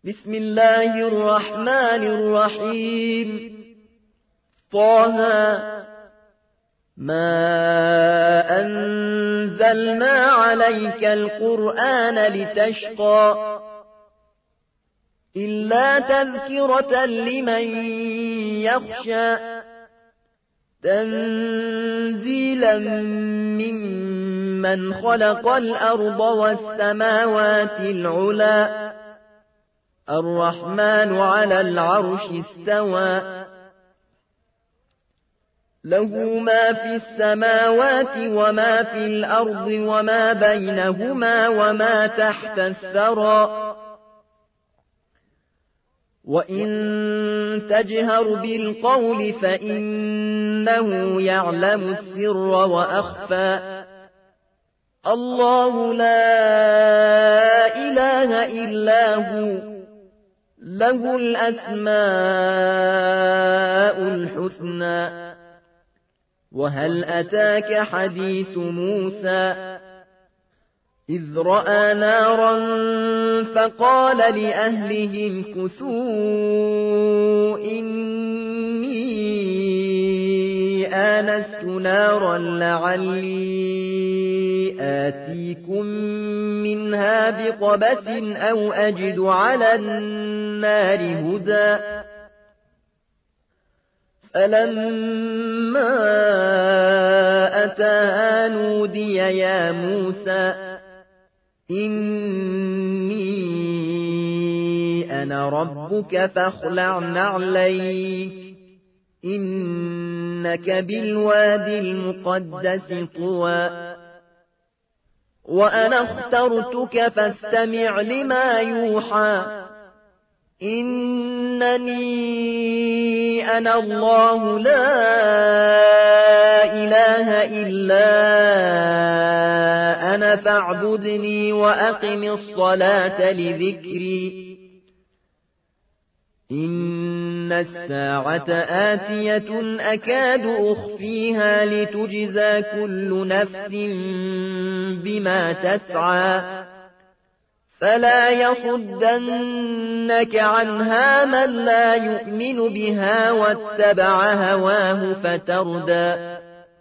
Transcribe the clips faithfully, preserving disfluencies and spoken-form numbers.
بسم الله الرحمن الرحيم. طه ما أنزلنا عليك القرآن لتشقى إلا تذكرة لمن يخشى تنزيلا ممن خلق الأرض والسماوات العلى الرحمن على العرش استوى له ما في السماوات وما في الأرض وما بينهما وما تحت الثرى وإن تجهر بالقول فإنه يعلم السر وأخفى الله لا إله إلا هو له الأسماء الحسنى وهل أتاك حديث موسى إذ رأى نارا فقال لأهلهم كثوا إني آنست نارا لعلي آتيكم منها بقبس أو أجد على النار هدى فلما أتاها نودي يا موسى إني أنا ربك فاخلع نعليك إنك بالوادي المقدس طوى وأنا اخترتك فاستمع لما يوحى إنني أنا الله لا إله إلا أنا فاعبدني وأقم الصلاة لذكري إن الساعة آتية أكاد أخفيها لتجزى كل نفس بما تسعى فلا يصدنك عنها من لا يؤمن بها واتبع هواه فتردى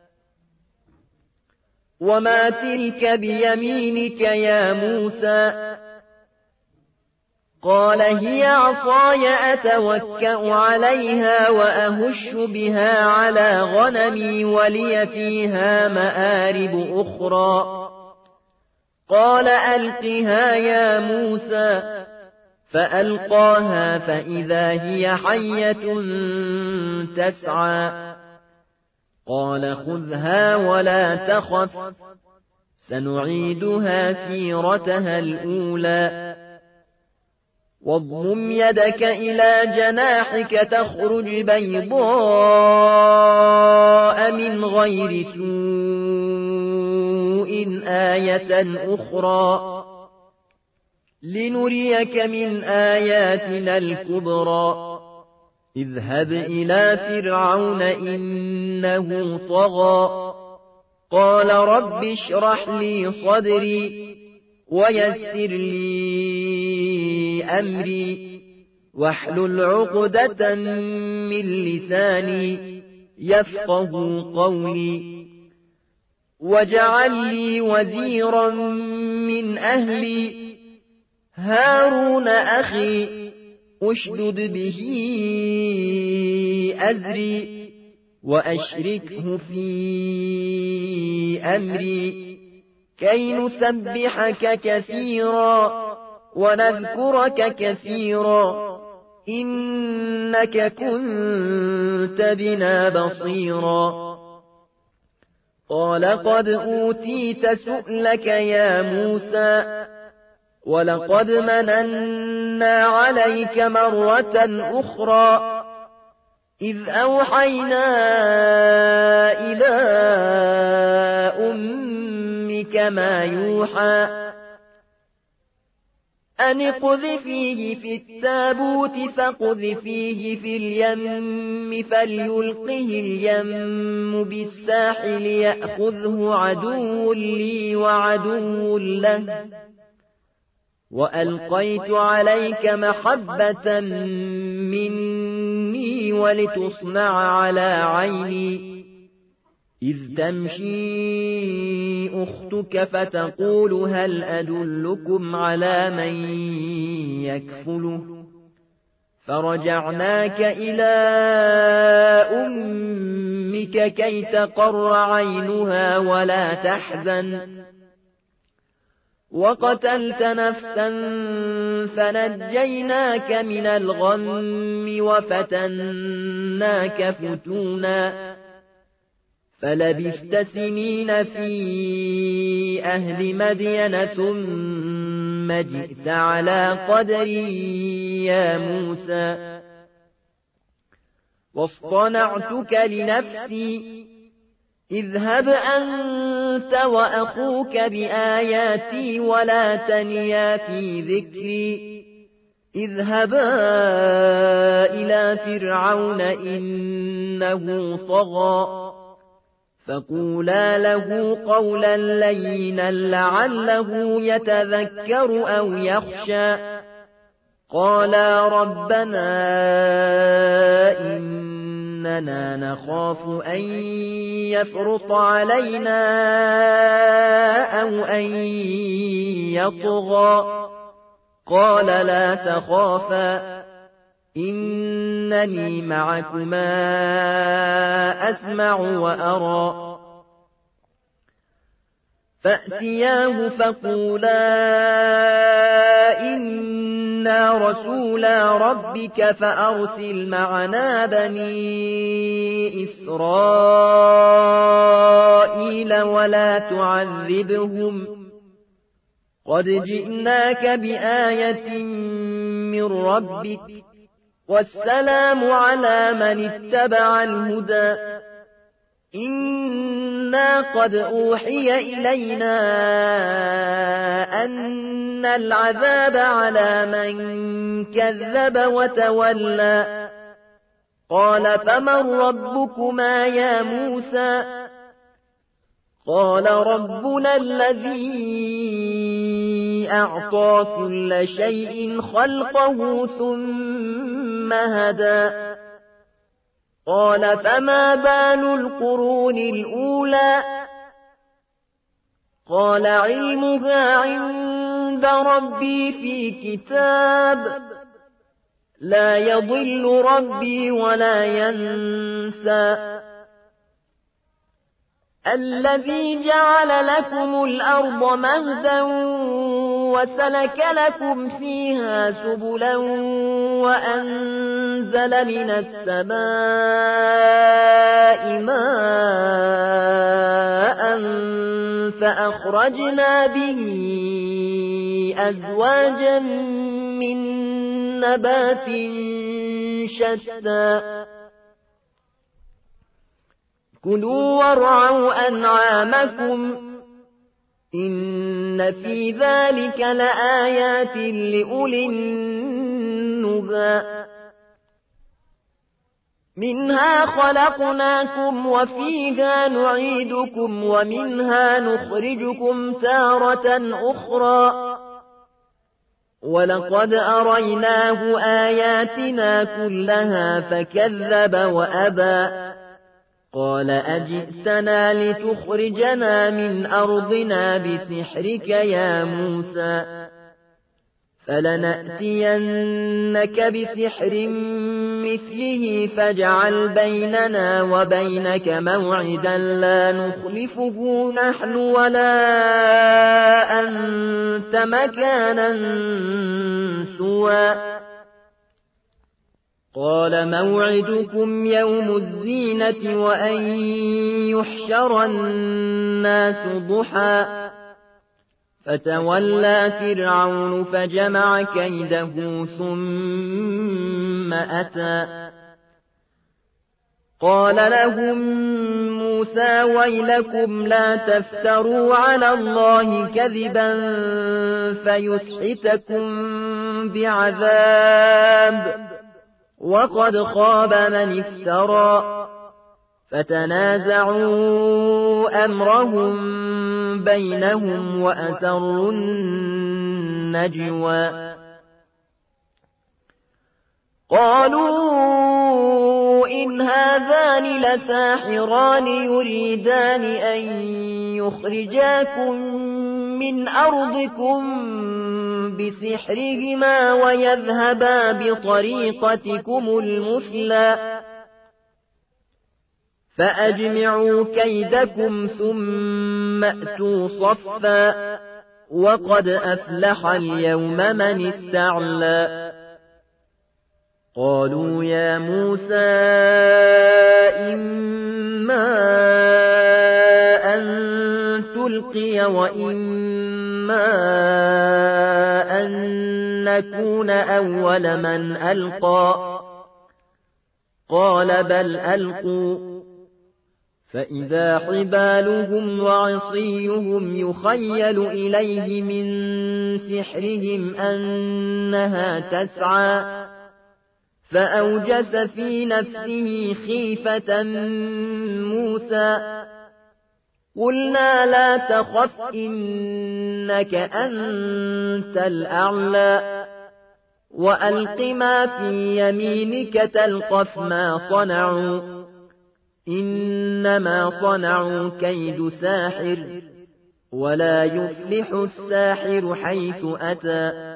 وما تلك بيمينك يا موسى قال هي عصاي أتوكأ عليها وأهش بها على غنمي ولي فيها مآرب أخرى قال ألقها يا موسى فألقاها فإذا هي حية تسعى قال خذها ولا تخف سنعيدها سيرتها الأولى واضمم يدك إلى جناحك تخرج بيضاء من غير سوء آية أخرى لنريك من آياتنا الكبرى اذهب إلى فرعون إنه طغى قال رب اشرح لي صدري ويسر لي أمري واحلل عقدة من لساني يفقه قولي واجعل لي وزيرا من أهلي هارون أخي أشدد به أزري وأشركه في أمري كي نسبحك كثيرا ونذكرك كثيرا إنك كنت بنا بصيرا قال قد أوتيت سؤلك يا موسى ولقد مننا عليك مرة أخرى إذ أوحينا إلى أمك ما يوحى أن اقذفيه في التابوت فاقذفيه في اليم فليلقه اليم بالساحل يأخذه عدو لي وعدو له وألقيت عليك محبة مني ولتصنع على عيني إذ تمشي أختك فتقول هل أدلكم على من يكفله فرجعناك إلى أمك كي تقر عينها ولا تحزن وقتلت نفسا فنجيناك من الغم وفتناك فتونا فلبثت سنين في أهل مدين ثم جئت على قدري يا موسى واصطنعتك لنفسي اذهب أنت وأخوك بآياتي ولا تنيا في ذكري اذهبا إلى فرعون إنه طغى فقولا له قولا لينا لعله يتذكر أو يخشى قالا ربنا إننا نخاف أن يفرط علينا أو أن يطغى قال لا تخافا إنني معكما أسمع وأرى فأتياه فقولا إنا رسولا ربك فأرسل معنا بني إسرائيل ولا تعذبهم قد جئناك بآية من ربك والسلام على من اتبع الهدى إنا قد أوحي إلينا أن العذاب على من كذب وتولى قال فمن ربكما يا موسى قال ربنا الذي أعطى كل شيء خلقه ثم هدى قال فما بال القرون الأولى قال علمها عند ربي في كتاب لا يضل ربي ولا ينسى الذي جعل لكم الأرض مهدا وسلك لكم فيها سبلا وأنزل من السماء ماء فأخرجنا به أزواجا من نبات شتى كلوا وارعوا أنعامكم إن في ذلك لآيات لأولي النهى منها خلقناكم وفيها نعيدكم ومنها نخرجكم تارة أخرى ولقد أريناه آياتنا كلها فكذب وأبى قال أجئتنا لتخرجنا من أرضنا بسحرك يا موسى فلنأتينك بسحر مثله فاجعل بيننا وبينك موعدا لا نخلفه نحن ولا أنت مكانا سوى قال موعدكم يوم الزينة وأن يحشر الناس ضحى فتولى فرعون فجمع كيده ثم أتى قال لهم موسى ويلكم لا تفتروا على الله كذبا فيسحتكم بعذاب وقد خاب من افترى فتنازعوا أمرهم بينهم وأسروا النجوى قالوا إن هذان لساحران يريدان أن يخرجاكم من أرضكم بسحرهما ويذهبا بطريقتكم المثلى فأجمعوا كيدكم ثم أتوا صفا وقد أفلح اليوم من استعلى قالوا يا موسى إما أن تلقي وإما أن نكون أول من ألقى قال بل ألقوا فإذا حبالهم وعصيهم يخيل إليه من سحرهم أنها تسعى فأوجس في نفسه خيفة موسى قلنا لا تخف إنك أنت الأعلى وألق ما في يمينك تلقف ما صنعوا إنما صنعوا كيد ساحر ولا يفلح الساحر حيث أتى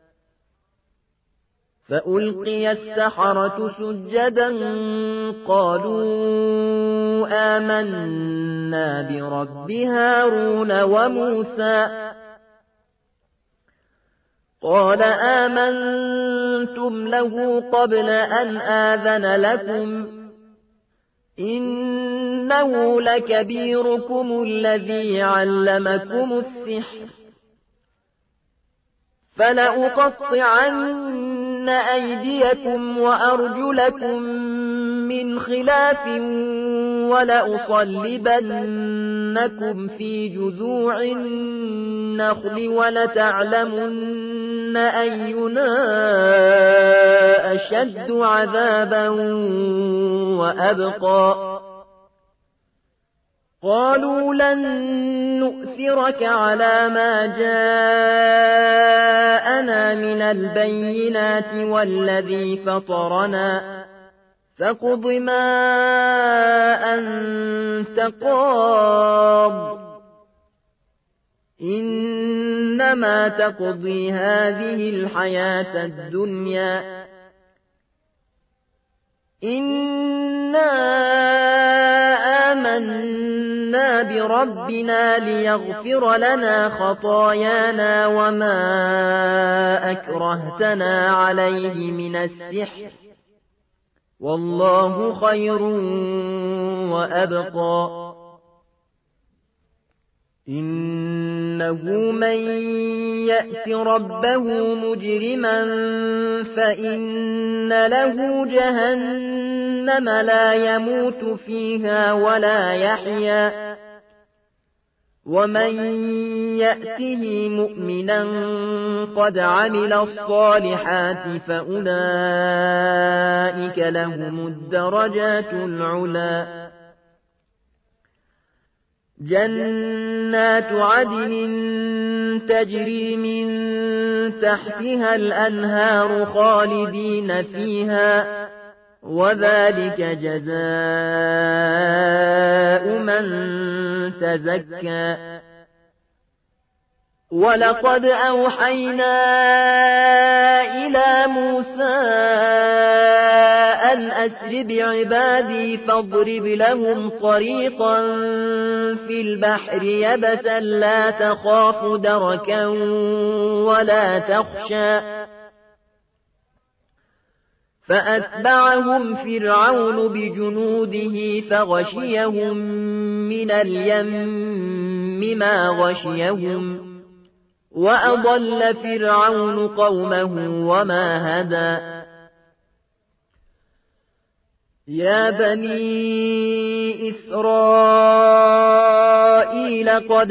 فألقي السحرة سجدا قالوا آمنا برب هارون وموسى قال آمنتم له قبل أن آذن لكم إنه لكبيركم الذي علمكم السحر فلأقطعن أيديكم وأرجلكم من خلاف ولأصلبنكم في جذوع النخل ولتعلمن أينا أشد عذابا وأبقى قالوا لن نؤثرك على ما جاءنا من البينات والذي فطرنا فاقض ما أنت قاض إنما تقضي هذه الحياة الدنيا إنا آمنا بربنا ليغفر لنا خطايانا وما أكرهتنا عليه من السحر والله خير وأبقى إنه من يأت ربه مجرما فإن له جهنم لا يموت فيها ولا يحيا ومن يأته مؤمنا قد عمل الصالحات فأولئك لهم الدرجات العلى جنات عدن تجري من تحتها الأنهار خالدين فيها وذلك جزاء من تزكى ولقد أوحينا إلى موسى أن أسر بعبادي فاضرب لهم طريقا في البحر يبسا لا تخاف دركا ولا تخشى فأتبعهم فرعون بجنوده فغشيهم من اليم ما غشيهم وأضل فرعون قومه وما هدى يا بني إسرائيل قد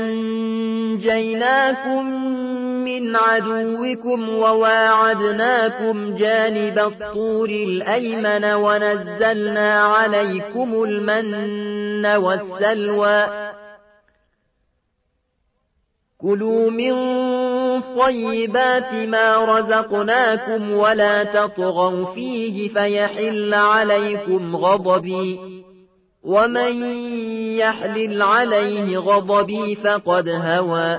أنجيناكم من عدوكم وواعدناكم جانب الطور الأيمن ونزلنا عليكم المن والسلوى كلوا من طيبات ما رزقناكم ولا تطغوا فيه فيحل عليكم غضبي ومن يحلل عليه غضبي فقد هوى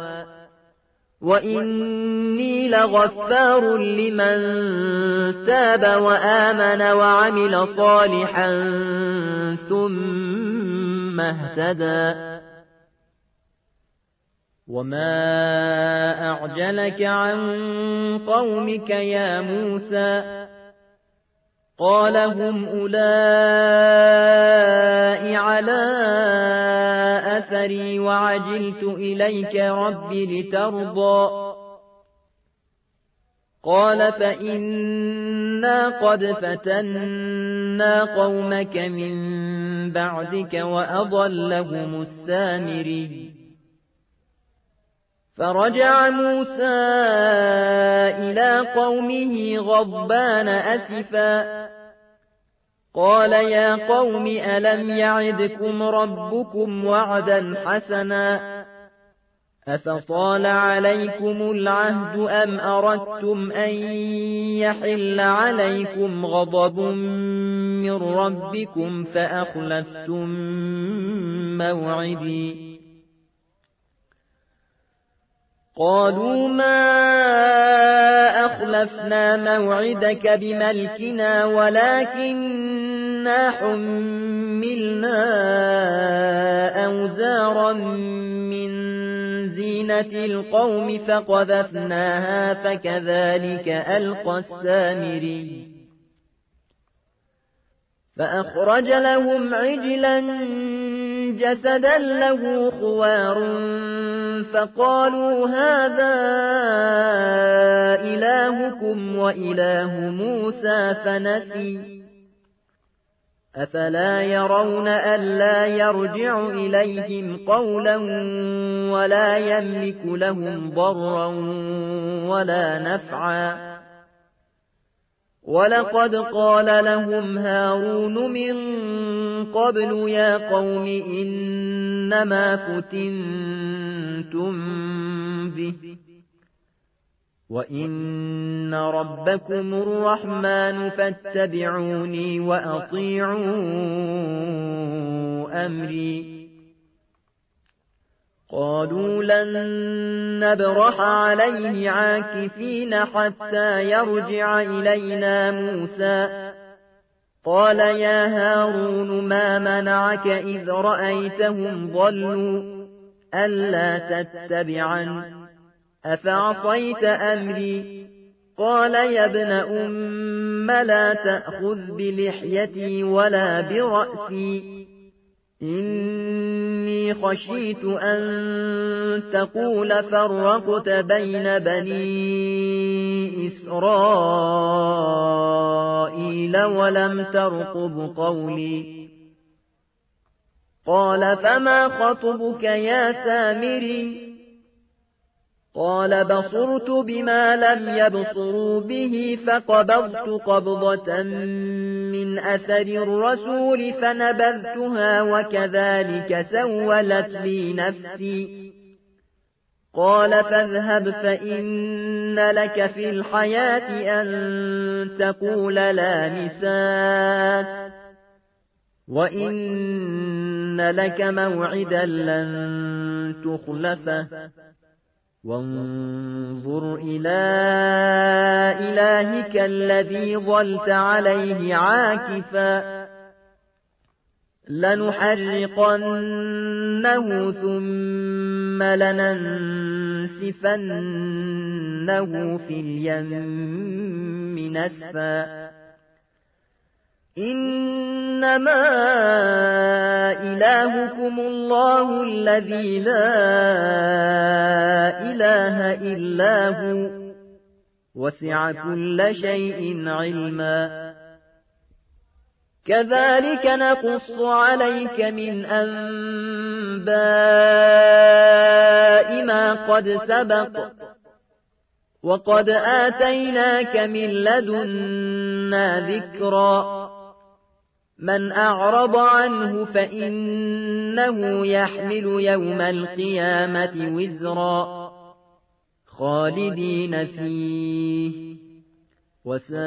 وإني لغفار لمن تاب وآمن وعمل صالحا ثم اهتدى وما أعجلك عن قومك يا موسى قال هم أولئك على أثري وعجلت إليك رب لترضى قال فإنا قد فتنا قومك من بعدك وأضلهم السامري فرجع موسى إلى قومه غضبان أسفا قال يا قوم ألم يعدكم ربكم وعدا حسنا أفطال عليكم العهد أم أردتم أن يحل عليكم غضب من ربكم فأخلفتم موعدي قالوا ما أخلفنا موعدك بملكنا ولكننا حملنا أوزارا من زينة القوم فقذفناها فكذلك ألقى السامري فأخرج لهم عجلا جسدا له خوار فقالوا هذا إلهكم وإله موسى فنسي أفلا يرون ألا يرجع إليهم قولا ولا يملك لهم ضرا ولا نفعا ولقد قال لهم هارون من قبل يا قوم إنما فتنتم به وإن ربكم الرحمن فاتبعوني وأطيعوا أمري قالوا لن نبرح عليه عاكفين حتى يرجع إلينا موسى قال يا هارون ما منعك إذ رأيتهم ضلوا ألا تتبعن أفعصيت أمري قال يا ابن أم لا تأخذ بلحيتي ولا برأسي إني خشيت أن تقول فرقت بين بني إسرائيل ولم ترقب قولي قال فما خطبك يا سامري قال بصرت بما لم يبصروا به فقبضت قبضة من أثر الرسول فنبذتها وكذلك سولت لي نفسي قال فاذهب فإن لك في الحياة أن تقول لا مساس وإن لك موعدا لن تخلفه وانظر إلى إلهك الذي ظلت عليه عاكفا لنحرقنه ثم لننسفنه في اليم نسفا إنما إلهكم الله الذي لا إله إلا هو وسع كل شيء علما كذلك نقص عليك من أنباء ما قد سبق وقد آتيناك من لدنا ذكرا من أعرض عنه فإنه يحمل يوم القيامة وزرا خالدين فيه وساء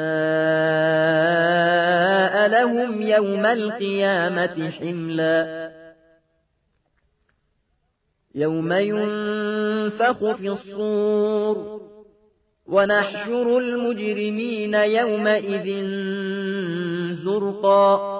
لهم يوم القيامة حملا يوم ينفخ في الصور ونحشر المجرمين يومئذ زرقا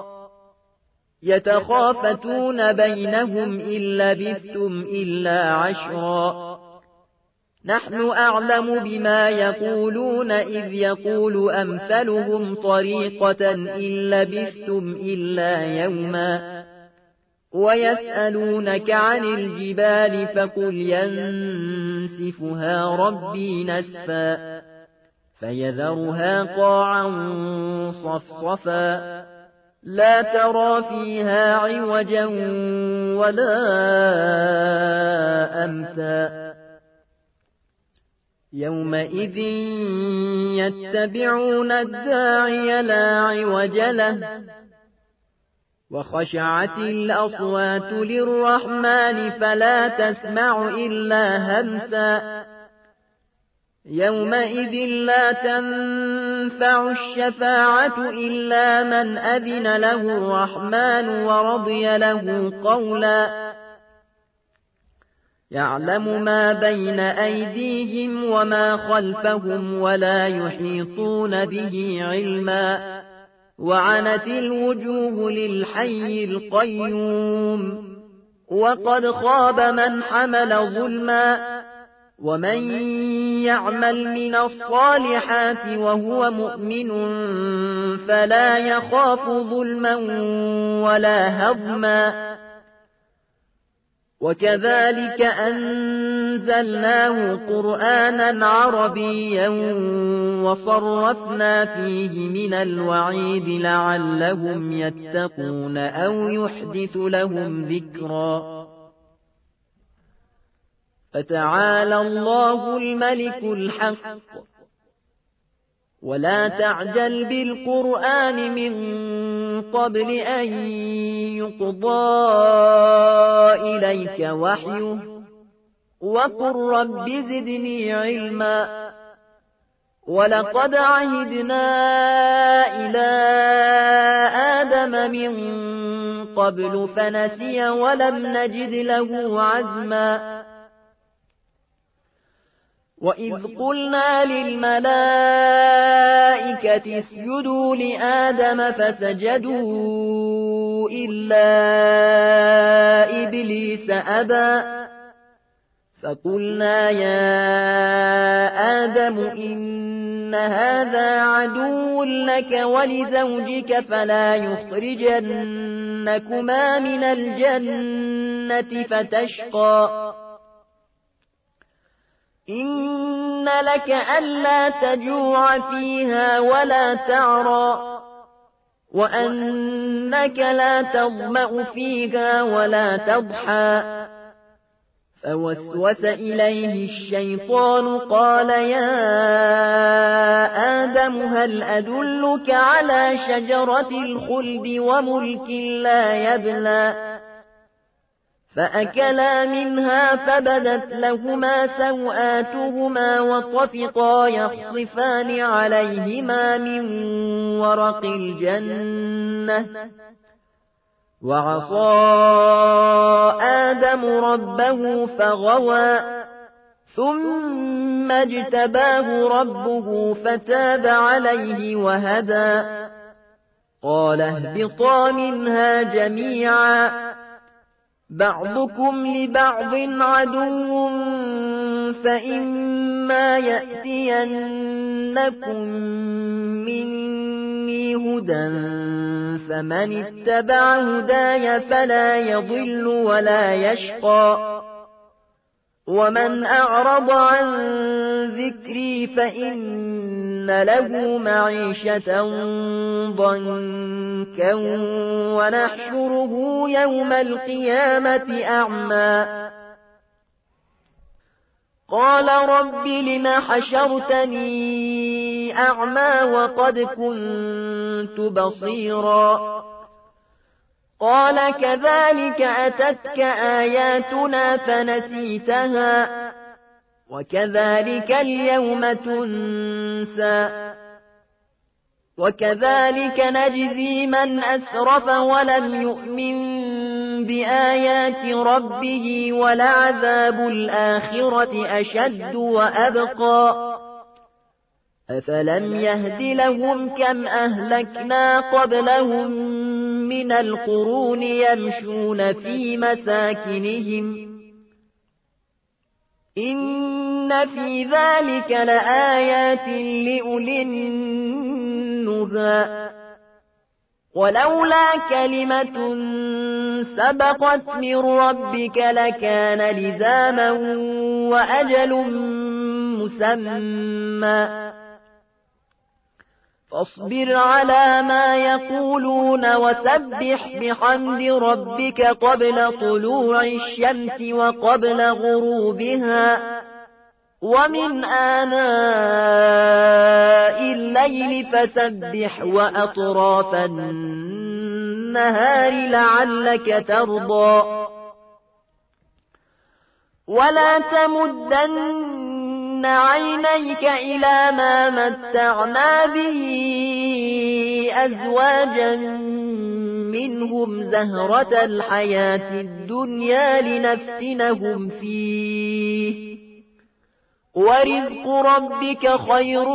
يتخافتون بينهم إن لبثتم إلا عشرا نحن أعلم بما يقولون إذ يقول أمثلهم طريقة إن لبثتم إلا يوما ويسألونك عن الجبال فقل ينسفها ربي نسفا فيذرها قاعا صفصفا لا ترى فيها عوجا ولا أمتا يومئذ يتبعون الداعي لا عوج له وخشعت الأصوات للرحمن فلا تسمع إلا همسا يومئذ لا تنفع الشفاعة إلا من أذن له الرحمن ورضي له قولا يعلم ما بين أيديهم وما خلفهم ولا يحيطون به علما وعنت الوجوه للحي القيوم وقد خاب من حمل ظلما ومن يعمل من الصالحات وهو مؤمن فلا يخاف ظلما ولا هضما وكذلك أنزلناه قرآنا عربيا وصرفنا فيه من الوعيد لعلهم يتقون أو يحدث لهم ذكرا فتعالى الله الملك الحق ولا تعجل بالقرآن من قبل أن يقضى إليك وحيه وقل رب زدني علما ولقد عهدنا إلى آدم من قبل فنسي ولم نجد له عزما وإذ قلنا للملائكة اسجدوا لآدم فسجدوا إلا إبليس أبى فقلنا يا آدم إن هذا عدو لك ولزوجك فلا يخرجنكما من الجنة فتشقى إن لك ألا تجوع فيها ولا تعرى وأنك لا تظمأ فيها ولا تضحى فوسوس إليه الشيطان قال يا آدم هل أدلك على شجرة الخلد وملك لا يبلى فأكلا منها فبدت لهما سوآتهما وطفقا يخصفان عليهما من ورق الجنة وعصى آدم ربه فغوى ثم اجتباه ربه فتاب عليه وهدى قال اهبطا منها جميعا بعضكم لبعض عدو فإما يأتينكم مني هدى فمن اتبع هداي فلا يضل ولا يشقى ومن أعرض عن ذكري فإن له معيشة ضنكا ونحشره يوم القيامة أعمى قال رب لم حشرتني أعمى وقد كنت بصيرا قال كذلك أتتك آياتنا فنسيتها وكذلك اليوم تنسى وكذلك نجزي من أسرف ولم يؤمن بآيات ربه ولعذاب الآخرة أشد وأبقى أفلم يهد لهم كم أهلكنا قبلهم من القرون يمشون في مساكنهم إن في ذلك لآيات لأولي النهى ولولا كلمة سبقت من ربك لكان لزاما وأجل مسمى فاصبر على ما يقولون وسبح بحمد ربك قبل طلوع الشمس وقبل غروبها ومن آناء الليل فسبح وأطراف النهار لعلك ترضى ولا تمدن عينيك إلى ما متعنا به أزواجا منهم زهرة الحياة الدنيا لنفتنهم فيه ورزق ربك خير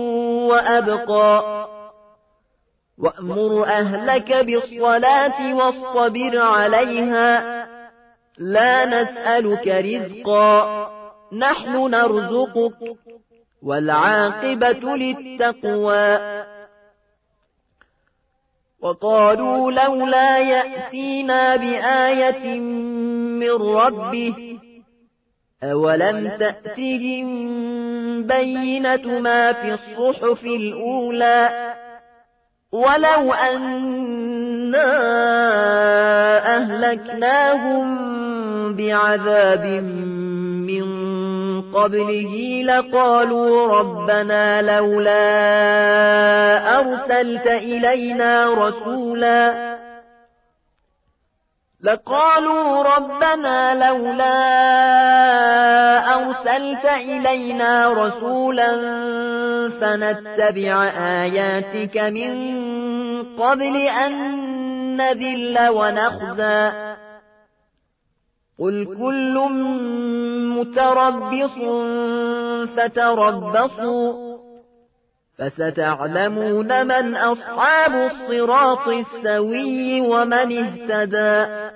وأبقى وأمر أهلك بالصلاة واصطبر عليها لا نسألك رزقا نحن نرزقك والعاقبة للتقوى وقالوا لولا يأتينا بآية من ربه أولم تأتهم بينة ما في الصحف الأولى ولو أنا أهلكناهم بعذاب من قبله لقالوا ربنا لولا أرسلت إلينا رسولا لقالوا ربنا لولا أرسلت إلينا رسولا فنتبع آياتك من قبل أن نذل ونخزى قل كل متربص فتربصوا فستعلمون من أصحاب الصراط السوي ومن اهتدى